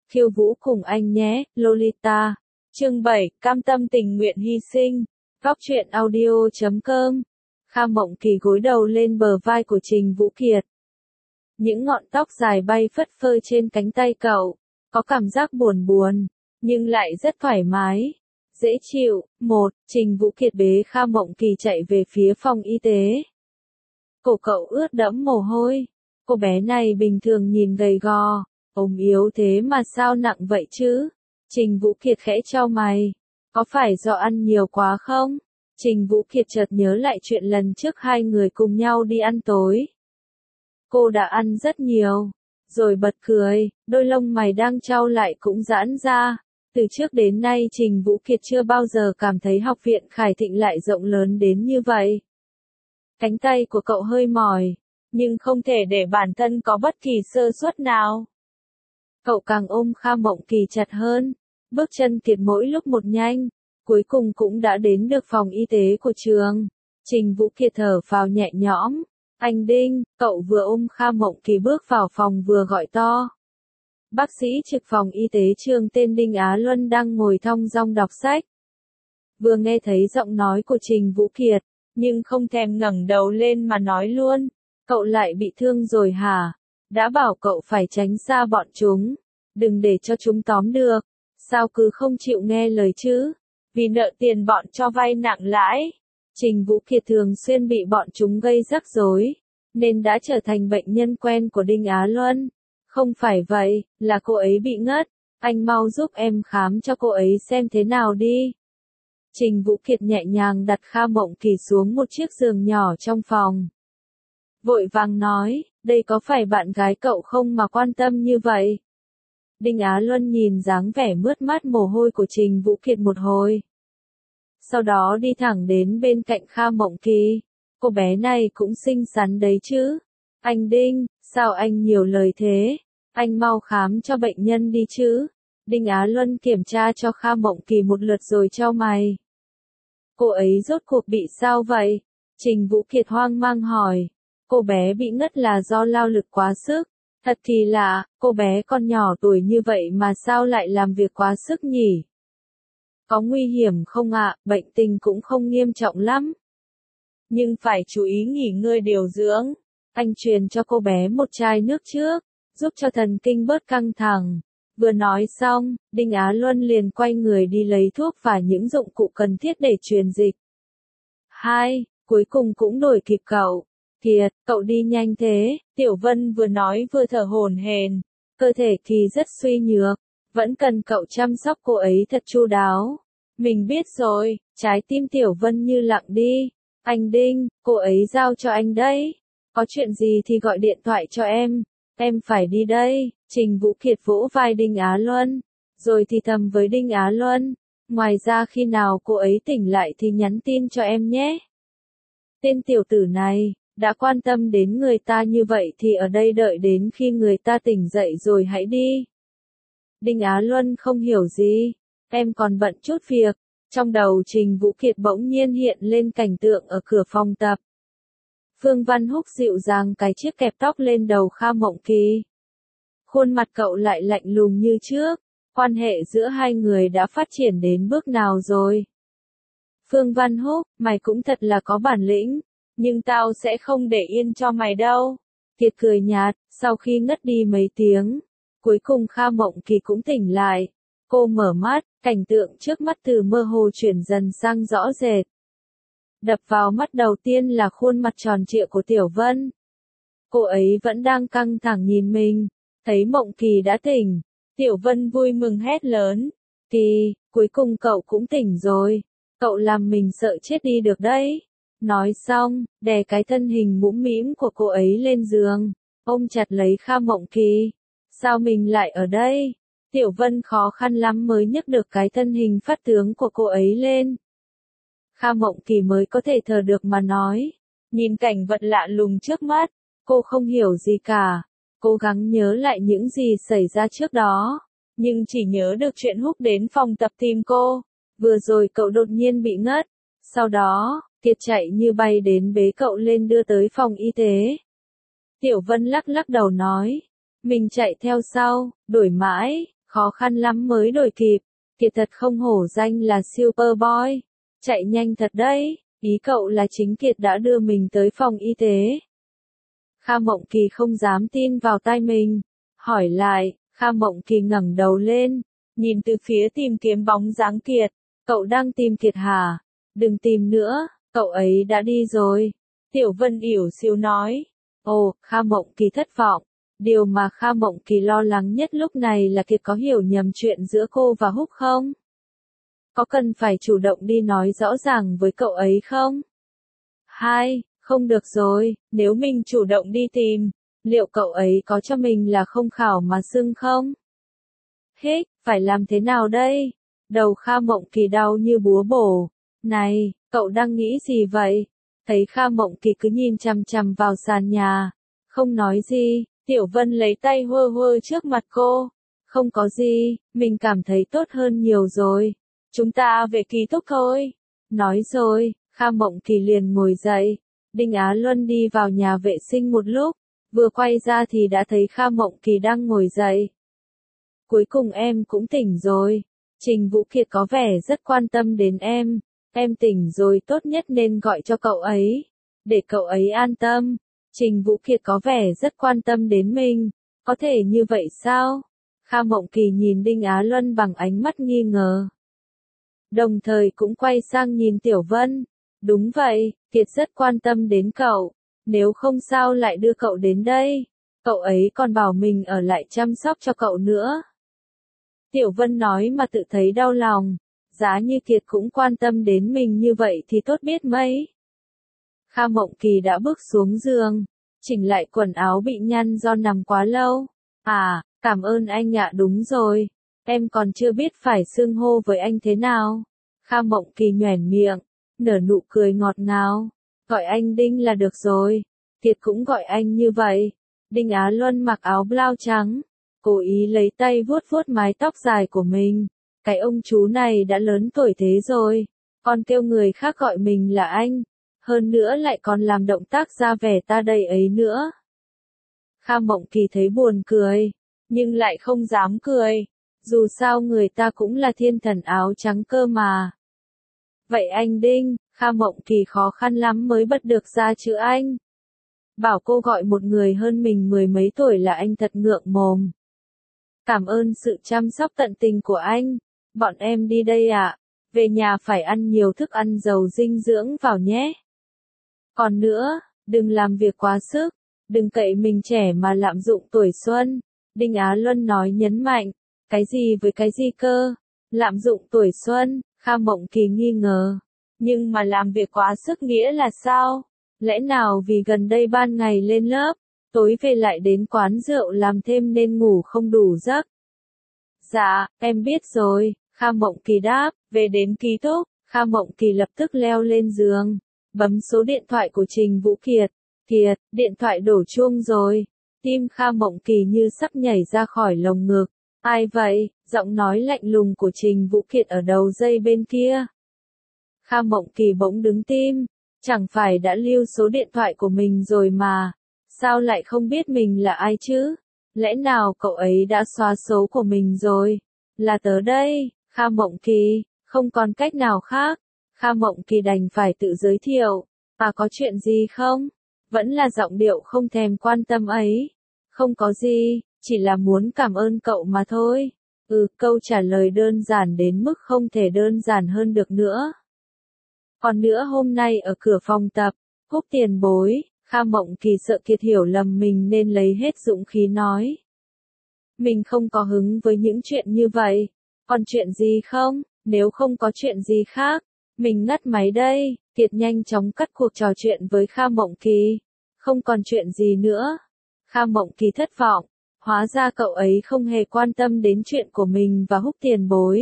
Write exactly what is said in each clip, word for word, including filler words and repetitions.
khiêu vũ cùng anh nhé, Lolita. Chương bảy, cam tâm tình nguyện hy sinh. Góc truyện audio chấm com. Kha Mộng Kỳ gối đầu lên bờ vai của Trình Vũ Kiệt. Những ngọn tóc dài bay phất phơ trên cánh tay cậu, có cảm giác buồn buồn, nhưng lại rất thoải mái, dễ chịu. Một, Trình Vũ Kiệt bế Kha Mộng Kỳ chạy về phía phòng y tế. Cổ cậu ướt đẫm mồ hôi. Cô bé này bình thường nhìn gầy gò, ốm yếu thế mà sao nặng vậy chứ? Trình Vũ Kiệt khẽ chau mày. Có phải do ăn nhiều quá không? Trình Vũ Kiệt chợt nhớ lại chuyện lần trước hai người cùng nhau đi ăn tối. Cô đã ăn rất nhiều, rồi bật cười, đôi lông mày đang chau lại cũng giãn ra. Từ trước đến nay Trình Vũ Kiệt chưa bao giờ cảm thấy học viện Khải Thịnh lại rộng lớn đến như vậy. Cánh tay của cậu hơi mỏi, nhưng không thể để bản thân có bất kỳ sơ suất nào. Cậu càng ôm Kha Mộng Kỳ chặt hơn, bước chân Kiệt mỗi lúc một nhanh, cuối cùng cũng đã đến được phòng y tế của trường. Trình Vũ Kiệt thở phào nhẹ nhõm. Anh Đinh, cậu vừa ôm Kha Mộng Kỳ bước vào phòng vừa gọi to. Bác sĩ trực phòng y tế trường tên Đinh Á Luân đang ngồi thong dong đọc sách. Vừa nghe thấy giọng nói của Trình Vũ Kiệt, nhưng không thèm ngẩng đầu lên mà nói luôn. Cậu lại bị thương rồi hả? Đã bảo cậu phải tránh xa bọn chúng, đừng để cho chúng tóm được. Sao cứ không chịu nghe lời chứ? Vì nợ tiền bọn cho vay nặng lãi. Trình Vũ Kiệt thường xuyên bị bọn chúng gây rắc rối, nên đã trở thành bệnh nhân quen của Đinh Á Luân. Không phải vậy, là cô ấy bị ngất. Anh mau giúp em khám cho cô ấy xem thế nào đi. Trình Vũ Kiệt nhẹ nhàng đặt Kha Mộng Kỳ xuống một chiếc giường nhỏ trong phòng. Vội vàng nói, đây có phải bạn gái cậu không mà quan tâm như vậy? Đinh Á Luân nhìn dáng vẻ mướt mát mồ hôi của Trình Vũ Kiệt một hồi. Sau đó đi thẳng đến bên cạnh Kha Mộng Kỳ. Cô bé này cũng xinh xắn đấy chứ. Anh Đinh, sao anh nhiều lời thế? Anh mau khám cho bệnh nhân đi chứ. Đinh Á Luân kiểm tra cho Kha Mộng Kỳ một lượt rồi chau mày. Cô ấy rốt cuộc bị sao vậy? Trình Vũ Kiệt hoang mang hỏi. Cô bé bị ngất là do lao lực quá sức. Thật thì lạ, cô bé còn nhỏ tuổi như vậy mà sao lại làm việc quá sức nhỉ? Có nguy hiểm không ạ? Bệnh tình cũng không nghiêm trọng lắm. Nhưng phải chú ý nghỉ ngơi điều dưỡng. Anh truyền cho cô bé một chai nước trước, giúp cho thần kinh bớt căng thẳng. Vừa nói xong, Đinh Á Luân liền quay người đi lấy thuốc và những dụng cụ cần thiết để truyền dịch. Hai, cuối cùng cũng đuổi kịp cậu. Kiệt, cậu đi nhanh thế. Tiểu Vân vừa nói vừa thở hổn hển. Cơ thể Kỳ rất suy nhược, vẫn cần cậu chăm sóc cô ấy thật chu đáo. Mình biết rồi. Trái tim Tiểu Vân như lặng đi. Anh Đinh, cô ấy giao cho anh đấy. Có chuyện gì thì gọi điện thoại cho em. Em phải đi đây. Trình Vũ Kiệt vỗ vai Đinh Á Luân, rồi thì thầm với Đinh Á Luân. Ngoài ra khi nào cô ấy tỉnh lại thì nhắn tin cho em nhé. Tên tiểu tử này, đã quan tâm đến người ta như vậy thì ở đây đợi đến khi người ta tỉnh dậy rồi hãy đi. Đinh Á Luân không hiểu gì. Em còn bận chút việc. Trong đầu Trình Vũ Kiệt bỗng nhiên hiện lên cảnh tượng ở cửa phòng tập. Phương Văn Húc dịu dàng cài chiếc kẹp tóc lên đầu Kha Mộng Kỳ. Khuôn mặt cậu lại lạnh lùng như trước. Quan hệ giữa hai người đã phát triển đến bước nào rồi? Phương Văn Húc, mày cũng thật là có bản lĩnh, nhưng tao sẽ không để yên cho mày đâu. Kiệt cười nhạt, sau khi ngất đi mấy tiếng, cuối cùng Kha Mộng Kỳ cũng tỉnh lại. Cô mở mắt, cảnh tượng trước mắt từ mơ hồ chuyển dần sang rõ rệt. Đập vào mắt đầu tiên là khuôn mặt tròn trịa của Tiểu Vân. Cô ấy vẫn đang căng thẳng nhìn mình, thấy Mộng Kỳ đã tỉnh. Tiểu Vân vui mừng hét lớn. Kỳ, cuối cùng cậu cũng tỉnh rồi. Cậu làm mình sợ chết đi được đấy. Nói xong, đè cái thân hình mũm mĩm của cô ấy lên giường, ôm chặt lấy Kha Mộng Kỳ. Sao mình lại ở đây? Tiểu Vân khó khăn lắm mới nhấc được cái thân hình phát tướng của cô ấy lên. Kha Mộng Kỳ mới có thể thở được mà nói. Nhìn cảnh vật lạ lùng trước mắt, cô không hiểu gì cả. Cố gắng nhớ lại những gì xảy ra trước đó, nhưng chỉ nhớ được chuyện Húc đến phòng tập tìm cô. Vừa rồi cậu đột nhiên bị ngất. Sau đó, Kiệt chạy như bay đến bế cậu lên đưa tới phòng y tế. Tiểu Vân lắc lắc đầu nói. Mình chạy theo sau, đuổi mãi, khó khăn lắm mới đổi kịp, Kiệt thật không hổ danh là Superboy, chạy nhanh thật đấy, ý cậu là chính Kiệt đã đưa mình tới phòng y tế. Kha Mộng Kỳ không dám tin vào tai mình, hỏi lại, Kha Mộng Kỳ ngẩng đầu lên, nhìn từ phía tìm kiếm bóng dáng Kiệt, cậu đang tìm Kiệt hả? Đừng tìm nữa, cậu ấy đã đi rồi. Tiểu Vân ỉu xìu nói. Ồ, Kha Mộng Kỳ thất vọng. Điều mà Kha Mộng Kỳ lo lắng nhất lúc này là Kiệt có hiểu nhầm chuyện giữa cô và Húc không? Có cần phải chủ động đi nói rõ ràng với cậu ấy không? Hai, không được rồi, nếu mình chủ động đi tìm, liệu cậu ấy có cho mình là không khảo mà xưng không? Hích, phải làm thế nào đây? Đầu Kha Mộng Kỳ đau như búa bổ. Này, cậu đang nghĩ gì vậy? Thấy Kha Mộng Kỳ cứ nhìn chằm chằm vào sàn nhà, không nói gì, Tiểu Vân lấy tay hơ hơ trước mặt cô. Không có gì, mình cảm thấy tốt hơn nhiều rồi. Chúng ta về ký túc thôi. Nói rồi, Kha Mộng Kỳ liền ngồi dậy. Đinh Á Luân đi vào nhà vệ sinh một lúc, vừa quay ra thì đã thấy Kha Mộng Kỳ đang ngồi dậy. Cuối cùng em cũng tỉnh rồi. Trình Vũ Kiệt có vẻ rất quan tâm đến em. Em tỉnh rồi tốt nhất nên gọi cho cậu ấy. Để cậu ấy an tâm. Trình Vũ Kiệt có vẻ rất quan tâm đến mình. Có thể như vậy sao? Kha Mộng Kỳ nhìn Đinh Á Luân bằng ánh mắt nghi ngờ. Đồng thời cũng quay sang nhìn Tiểu Vân. Đúng vậy, Kiệt rất quan tâm đến cậu. Nếu không sao lại đưa cậu đến đây. Cậu ấy còn bảo mình ở lại chăm sóc cho cậu nữa. Tiểu Vân nói mà tự thấy đau lòng. Giá như Kiệt cũng quan tâm đến mình như vậy thì tốt biết mấy. Kha Mộng Kỳ đã bước xuống giường, chỉnh lại quần áo bị nhăn do nằm quá lâu. À, cảm ơn anh ạ, đúng rồi. Em còn chưa biết phải xưng hô với anh thế nào. Kha Mộng Kỳ nhoẻn miệng, nở nụ cười ngọt ngào. Gọi anh Đinh là được rồi. Kiệt cũng gọi anh như vậy. Đinh Á Luân mặc áo blau trắng, cố ý lấy tay vuốt vuốt mái tóc dài của mình. Cái ông chú này đã lớn tuổi thế rồi, còn kêu người khác gọi mình là anh, hơn nữa lại còn làm động tác ra vẻ ta đây ấy nữa. Kha Mộng Kỳ thấy buồn cười, nhưng lại không dám cười, dù sao người ta cũng là thiên thần áo trắng cơ mà. Vậy anh Đinh, Kha Mộng Kỳ khó khăn lắm mới bật được ra chữ anh. Bảo cô gọi một người hơn mình mười mấy tuổi là anh thật ngượng mồm. Cảm ơn sự chăm sóc tận tình của anh. Bọn em đi đây ạ. Về nhà phải ăn nhiều thức ăn giàu dinh dưỡng vào nhé. Còn nữa, đừng làm việc quá sức. Đừng cậy mình trẻ mà lạm dụng tuổi xuân. Đinh Á Luân nói nhấn mạnh. Cái gì với cái gì cơ? Lạm dụng tuổi xuân, Kha Mộng Kỳ nghi ngờ. Nhưng mà làm việc quá sức nghĩa là sao? Lẽ nào vì gần đây ban ngày lên lớp, tối về lại đến quán rượu làm thêm nên ngủ không đủ giấc? Dạ, em biết rồi, Kha Mộng Kỳ đáp. Về đến ký túc, Kha Mộng Kỳ lập tức leo lên giường, bấm số điện thoại của Trình Vũ Kiệt. Kiệt, điện thoại đổ chuông rồi. Tim Kha Mộng Kỳ như sắp nhảy ra khỏi lồng ngực. Ai vậy? Giọng nói lạnh lùng của Trình Vũ Kiệt ở đầu dây bên kia. Kha Mộng Kỳ bỗng đứng tim. Chẳng phải đã lưu số điện thoại của mình rồi mà. Sao lại không biết mình là ai chứ? Lẽ nào cậu ấy đã xóa số của mình rồi? Là tớ đây, Kha Mộng Kỳ, không còn cách nào khác. Kha Mộng Kỳ đành phải tự giới thiệu. À, có chuyện gì không? Vẫn là giọng điệu không thèm quan tâm ấy. Không có gì, chỉ là muốn cảm ơn cậu mà thôi. Ừ, câu trả lời đơn giản đến mức không thể đơn giản hơn được nữa. Còn nữa, hôm nay ở cửa phòng tập, Húc tiền bối, Kha Mộng Kỳ sợ Kiệt hiểu lầm mình nên lấy hết dũng khí nói. Mình không có hứng với những chuyện như vậy. Còn chuyện gì không? Nếu không có chuyện gì khác, mình ngắt máy đây. Kiệt nhanh chóng cắt cuộc trò chuyện với Kha Mộng Kỳ. Không còn chuyện gì nữa. Kha Mộng Kỳ thất vọng. Hóa ra cậu ấy không hề quan tâm đến chuyện của mình và Húc tiền bối.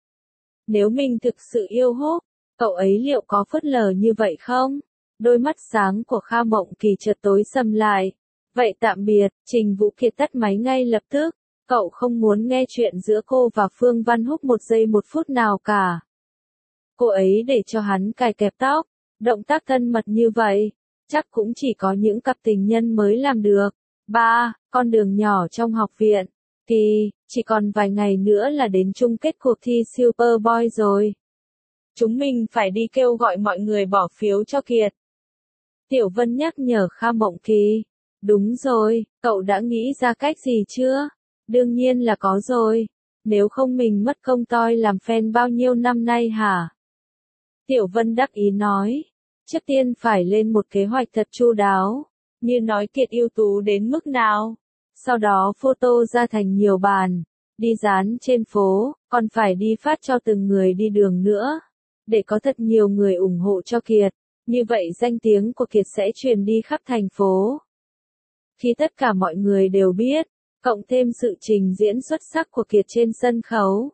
Nếu mình thực sự yêu Húc, cậu ấy liệu có phớt lờ như vậy không? Đôi mắt sáng của Kha Mộng Kỳ chợt tối sầm lại. Vậy tạm biệt, Trình Vũ Kiệt tắt máy ngay lập tức. Cậu không muốn nghe chuyện giữa cô và Phương Văn Húc một giây một phút nào cả. Cô ấy để cho hắn cài kẹp tóc, động tác thân mật như vậy, chắc cũng chỉ có những cặp tình nhân mới làm được. Ba, con đường nhỏ trong học viện. Kỳ, chỉ còn vài ngày nữa là đến chung kết cuộc thi Superboy rồi. Chúng mình phải đi kêu gọi mọi người bỏ phiếu cho Kiệt. Tiểu Vân nhắc nhở Kha Mộng Kỳ. Đúng rồi, cậu đã nghĩ ra cách gì chưa? Đương nhiên là có rồi. Nếu không mình mất công toi làm fan bao nhiêu năm nay hả? Tiểu Vân đắc ý nói. Trước tiên phải lên một kế hoạch thật chu đáo. Như nói Kiệt ưu tú đến mức nào. Sau đó photo ra thành nhiều bàn. Đi dán trên phố, còn phải đi phát cho từng người đi đường nữa. Để có thật nhiều người ủng hộ cho Kiệt. Như vậy danh tiếng của Kiệt sẽ truyền đi khắp thành phố. Khi tất cả mọi người đều biết, cộng thêm sự trình diễn xuất sắc của Kiệt trên sân khấu.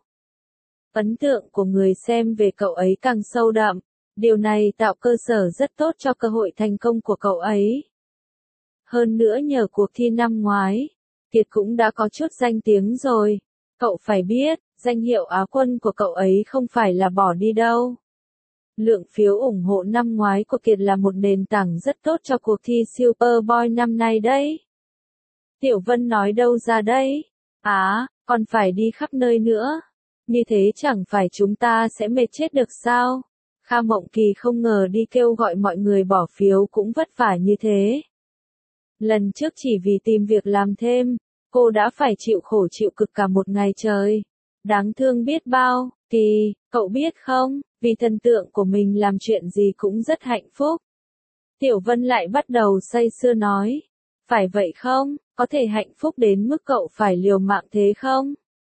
Ấn tượng của người xem về cậu ấy càng sâu đậm. Điều này tạo cơ sở rất tốt cho cơ hội thành công của cậu ấy. Hơn nữa nhờ cuộc thi năm ngoái, Kiệt cũng đã có chút danh tiếng rồi. Cậu phải biết, danh hiệu Á quân của cậu ấy không phải là bỏ đi đâu. Lượng phiếu ủng hộ năm ngoái của Kiệt là một nền tảng rất tốt cho cuộc thi Superboy năm nay đấy. Tiểu Vân nói đâu ra đấy? À, còn phải đi khắp nơi nữa. Như thế chẳng phải chúng ta sẽ mệt chết được sao? Kha Mộng Kỳ không ngờ đi kêu gọi mọi người bỏ phiếu cũng vất vả như thế. Lần trước chỉ vì tìm việc làm thêm, cô đã phải chịu khổ chịu cực cả một ngày trời. Đáng thương biết bao. Kỳ, cậu biết không, vì thần tượng của mình làm chuyện gì cũng rất hạnh phúc. Tiểu Vân lại bắt đầu say sưa nói. Phải vậy không, có thể hạnh phúc đến mức cậu phải liều mạng thế không?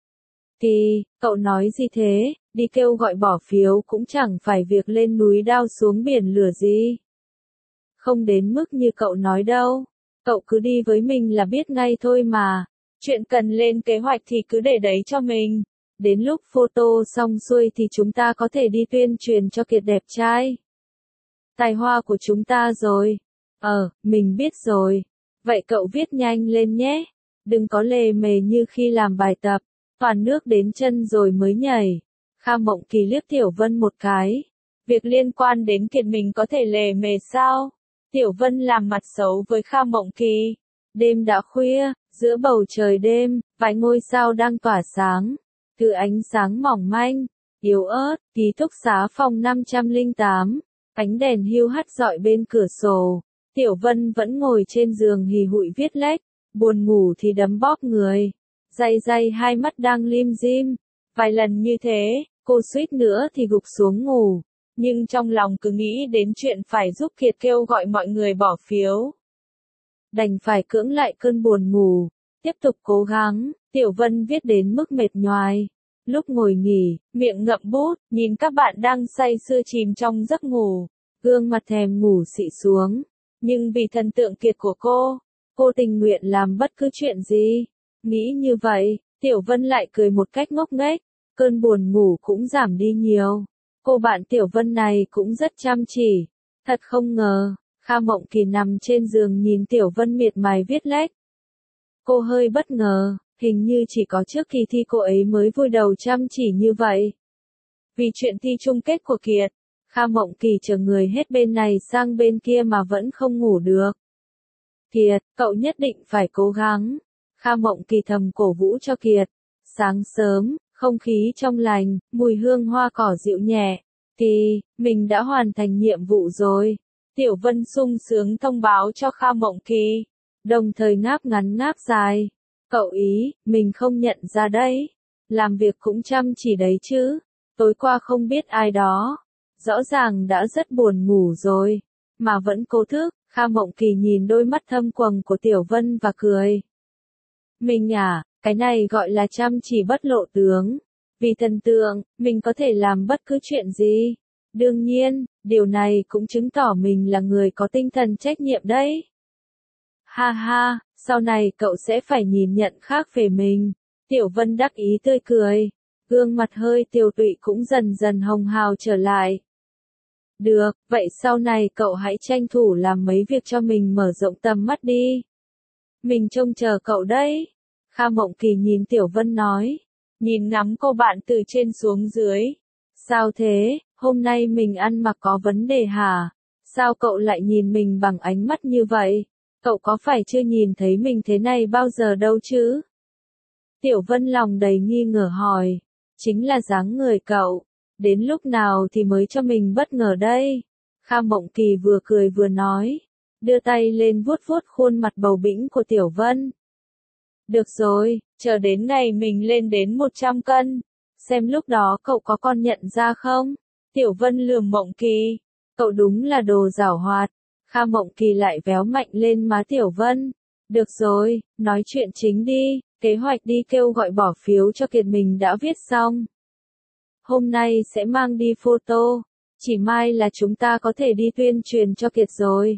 Kỳ, cậu nói gì thế, đi kêu gọi bỏ phiếu cũng chẳng phải việc lên núi đao xuống biển lửa gì. Không đến mức như cậu nói đâu, cậu cứ đi với mình là biết ngay thôi mà. Chuyện cần lên kế hoạch thì cứ để đấy cho mình. Đến lúc photo xong xuôi thì chúng ta có thể đi tuyên truyền cho Kiệt đẹp trai. Tài hoa của chúng ta rồi. Ờ, mình biết rồi. Vậy cậu viết nhanh lên nhé. Đừng có lề mề như khi làm bài tập. Toàn nước đến chân rồi mới nhảy. Kha Mộng Kỳ liếc Tiểu Vân một cái. Việc liên quan đến Kiệt mình có thể lề mề sao? Tiểu Vân làm mặt xấu với Kha Mộng Kỳ. Đêm đã khuya, giữa bầu trời đêm, vài ngôi sao đang tỏa sáng. Từ ánh sáng mỏng manh, yếu ớt, ký túc xá phòng năm trăm lẻ tám, ánh đèn hiu hắt rọi bên cửa sổ. Tiểu Vân vẫn ngồi trên giường hì hụi viết lách, buồn ngủ thì đấm bóp người. Day day hai mắt đang lim dim. Vài lần như thế, cô suýt nữa thì gục xuống ngủ. Nhưng trong lòng cứ nghĩ đến chuyện phải giúp Kiệt kêu gọi mọi người bỏ phiếu. Đành phải cưỡng lại cơn buồn ngủ. Tiếp tục cố gắng, Tiểu Vân viết đến mức mệt nhoài. Lúc ngồi nghỉ, miệng ngậm bút, nhìn các bạn đang say sưa chìm trong giấc ngủ. Gương mặt thèm ngủ xị xuống. Nhưng vì thần tượng Kiệt của cô, cô tình nguyện làm bất cứ chuyện gì. Nghĩ như vậy, Tiểu Vân lại cười một cách ngốc nghếch. Cơn buồn ngủ cũng giảm đi nhiều. Cô bạn Tiểu Vân này cũng rất chăm chỉ. Thật không ngờ, Kha Mộng Kỳ nằm trên giường nhìn Tiểu Vân miệt mài viết lách. Cô hơi bất ngờ, hình như chỉ có trước kỳ thi cô ấy mới vui đầu chăm chỉ như vậy. Vì chuyện thi chung kết của Kiệt, Kha Mộng Kỳ chờ người hết bên này sang bên kia mà vẫn không ngủ được. Kiệt, cậu nhất định phải cố gắng. Kha Mộng Kỳ thầm cổ vũ cho Kiệt. Sáng sớm, không khí trong lành, mùi hương hoa cỏ dịu nhẹ. Kỳ, mình đã hoàn thành nhiệm vụ rồi. Tiểu Vân sung sướng thông báo cho Kha Mộng Kỳ. Đồng thời ngáp ngắn ngáp dài. Cậu ý, mình không nhận ra đấy. Làm việc cũng chăm chỉ đấy chứ. Tối qua không biết ai đó. Rõ ràng đã rất buồn ngủ rồi. Mà vẫn cố thức. Kha Mộng Kỳ nhìn đôi mắt thâm quầng của Tiểu Vân và cười. Mình à, cái này gọi là chăm chỉ bất lộ tướng. Vì thần tượng, mình có thể làm bất cứ chuyện gì. Đương nhiên, điều này cũng chứng tỏ mình là người có tinh thần trách nhiệm đấy. Ha ha, sau này cậu sẽ phải nhìn nhận khác về mình. Tiểu Vân đắc ý tươi cười. Gương mặt hơi tiều tụy cũng dần dần hồng hào trở lại. Được, vậy sau này cậu hãy tranh thủ làm mấy việc cho mình mở rộng tầm mắt đi. Mình trông chờ cậu đấy. Kha Mộng Kỳ nhìn Tiểu Vân nói. Nhìn ngắm cô bạn từ trên xuống dưới. Sao thế, hôm nay mình ăn mặc có vấn đề hả? Sao cậu lại nhìn mình bằng ánh mắt như vậy? Cậu có phải chưa nhìn thấy mình thế này bao giờ đâu chứ? Tiểu Vân lòng đầy nghi ngờ hỏi. Chính là dáng người cậu. Đến lúc nào thì mới cho mình bất ngờ đây? Kha Mộng Kỳ vừa cười vừa nói. Đưa tay lên vuốt vuốt khuôn mặt bầu bĩnh của Tiểu Vân. Được rồi, chờ đến ngày mình lên đến một trăm cân. Xem lúc đó cậu có còn nhận ra không? Tiểu Vân lườm Mộng Kỳ. Cậu đúng là đồ giảo hoạt. Kha Mộng Kỳ lại véo mạnh lên má Tiểu Vân. Được rồi, nói chuyện chính đi. Kế hoạch đi kêu gọi bỏ phiếu cho Kiệt mình đã viết xong. Hôm nay sẽ mang đi photo. Chỉ mai là chúng ta có thể đi tuyên truyền cho Kiệt rồi.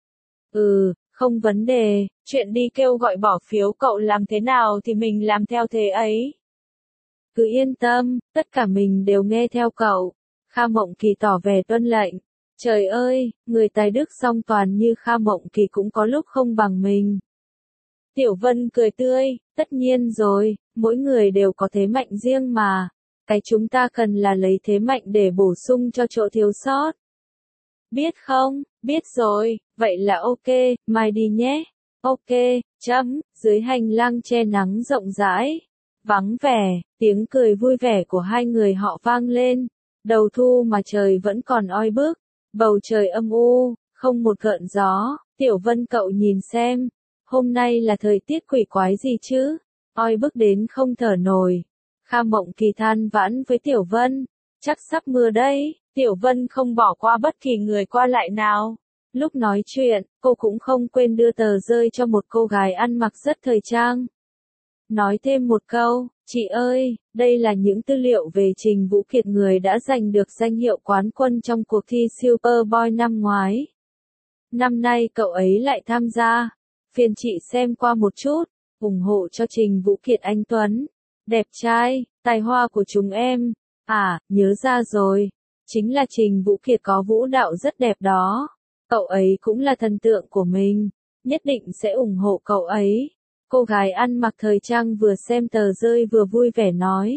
Ừ, không vấn đề. Chuyện đi kêu gọi bỏ phiếu cậu làm thế nào thì mình làm theo thế ấy. Cứ yên tâm, tất cả mình đều nghe theo cậu. Kha Mộng Kỳ tỏ vẻ tuân lệnh. Trời ơi, người tài đức song toàn như Kha Mộng Kỳ cũng có lúc không bằng mình. Tiểu Vân cười tươi, tất nhiên rồi, mỗi người đều có thế mạnh riêng mà. Cái chúng ta cần là lấy thế mạnh để bổ sung cho chỗ thiếu sót. Biết không, biết rồi, vậy là ok, mai đi nhé. Ok, chấm, dưới hành lang che nắng rộng rãi. Vắng vẻ, tiếng cười vui vẻ của hai người họ vang lên. Đầu thu mà trời vẫn còn oi bức. Bầu trời âm u, không một gợn gió. Tiểu Vân cậu nhìn xem. Hôm nay là thời tiết quỷ quái gì chứ? Oi bức đến không thở nổi. Kha Mộng Kỳ than vãn với Tiểu Vân. Chắc sắp mưa đấy. Tiểu Vân không bỏ qua bất kỳ người qua lại nào. Lúc nói chuyện, cô cũng không quên đưa tờ rơi cho một cô gái ăn mặc rất thời trang. Nói thêm một câu, chị ơi, đây là những tư liệu về Trình Vũ Kiệt, người đã giành được danh hiệu quán quân trong cuộc thi Superboy năm ngoái. Năm nay cậu ấy lại tham gia. Phiền chị xem qua một chút, ủng hộ cho Trình Vũ Kiệt anh Tuấn. Đẹp trai, tài hoa của chúng em. À, nhớ ra rồi. Chính là Trình Vũ Kiệt có vũ đạo rất đẹp đó. Cậu ấy cũng là thần tượng của mình. Nhất định sẽ ủng hộ cậu ấy. Cô gái ăn mặc thời trang vừa xem tờ rơi vừa vui vẻ nói.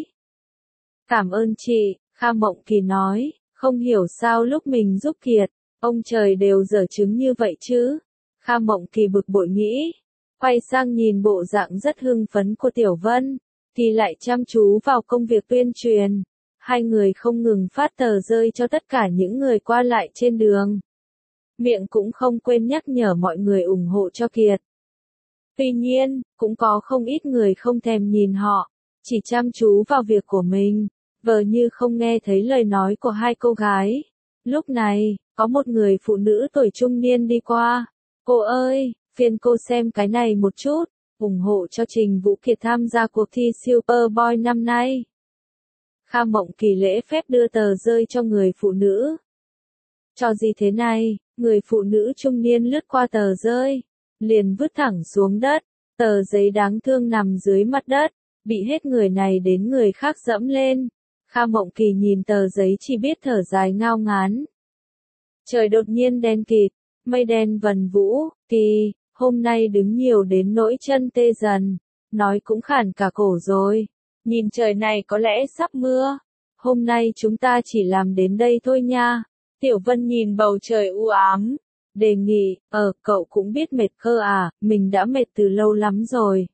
Cảm ơn chị, Kha Mộng Kỳ nói. Không hiểu sao lúc mình giúp Kiệt, ông trời đều dở chứng như vậy chứ. Kha Mộng Kỳ bực bội nghĩ. Quay sang nhìn bộ dạng rất hưng phấn của Tiểu Vân, thì lại chăm chú vào công việc tuyên truyền. Hai người không ngừng phát tờ rơi cho tất cả những người qua lại trên đường. Miệng cũng không quên nhắc nhở mọi người ủng hộ cho Kiệt. Tuy nhiên, cũng có không ít người không thèm nhìn họ, chỉ chăm chú vào việc của mình, vờ như không nghe thấy lời nói của hai cô gái. Lúc này, có một người phụ nữ tuổi trung niên đi qua. Cô ơi, phiền cô xem cái này một chút, ủng hộ cho Trình Vũ Kiệt tham gia cuộc thi Superboy năm nay. Kha Mộng Kỳ lễ phép đưa tờ rơi cho người phụ nữ. Cho gì thế này? Người phụ nữ trung niên lướt qua tờ rơi, liền vứt thẳng xuống đất. Tờ giấy đáng thương nằm dưới mặt đất, bị hết người này đến người khác dẫm lên. Kha Mộng Kỳ nhìn tờ giấy chỉ biết thở dài ngao ngán. Trời đột nhiên đen kịt, mây đen vần vũ. Kỳ, hôm nay đứng nhiều đến nỗi chân tê dần, nói cũng khản cả cổ rồi. Nhìn trời này có lẽ sắp mưa. Hôm nay chúng ta chỉ làm đến đây thôi nha. Tiểu Vân nhìn bầu trời u ám, đề nghị, ờ, cậu cũng biết mệt cơ à, mình đã mệt từ lâu lắm rồi.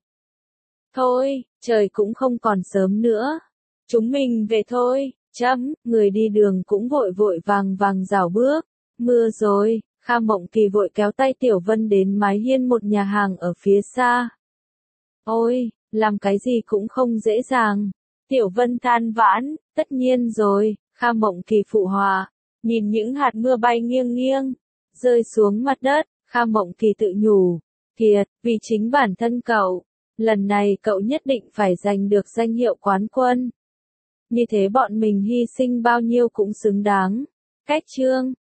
Thôi, trời cũng không còn sớm nữa. Chúng mình về thôi, chấm, người đi đường cũng vội vội vàng vàng rảo bước. Mưa rồi, Kha Mộng Kỳ vội kéo tay Tiểu Vân đến mái hiên một nhà hàng ở phía xa. Ôi, làm cái gì cũng không dễ dàng. Tiểu Vân than vãn, tất nhiên rồi, Kha Mộng Kỳ phụ họa. Nhìn những hạt mưa bay nghiêng nghiêng, rơi xuống mặt đất, Kha Mộng Kỳ tự nhủ. Kiệt, vì chính bản thân cậu, lần này cậu nhất định phải giành được danh hiệu quán quân. Như thế bọn mình hy sinh bao nhiêu cũng xứng đáng. Cách chương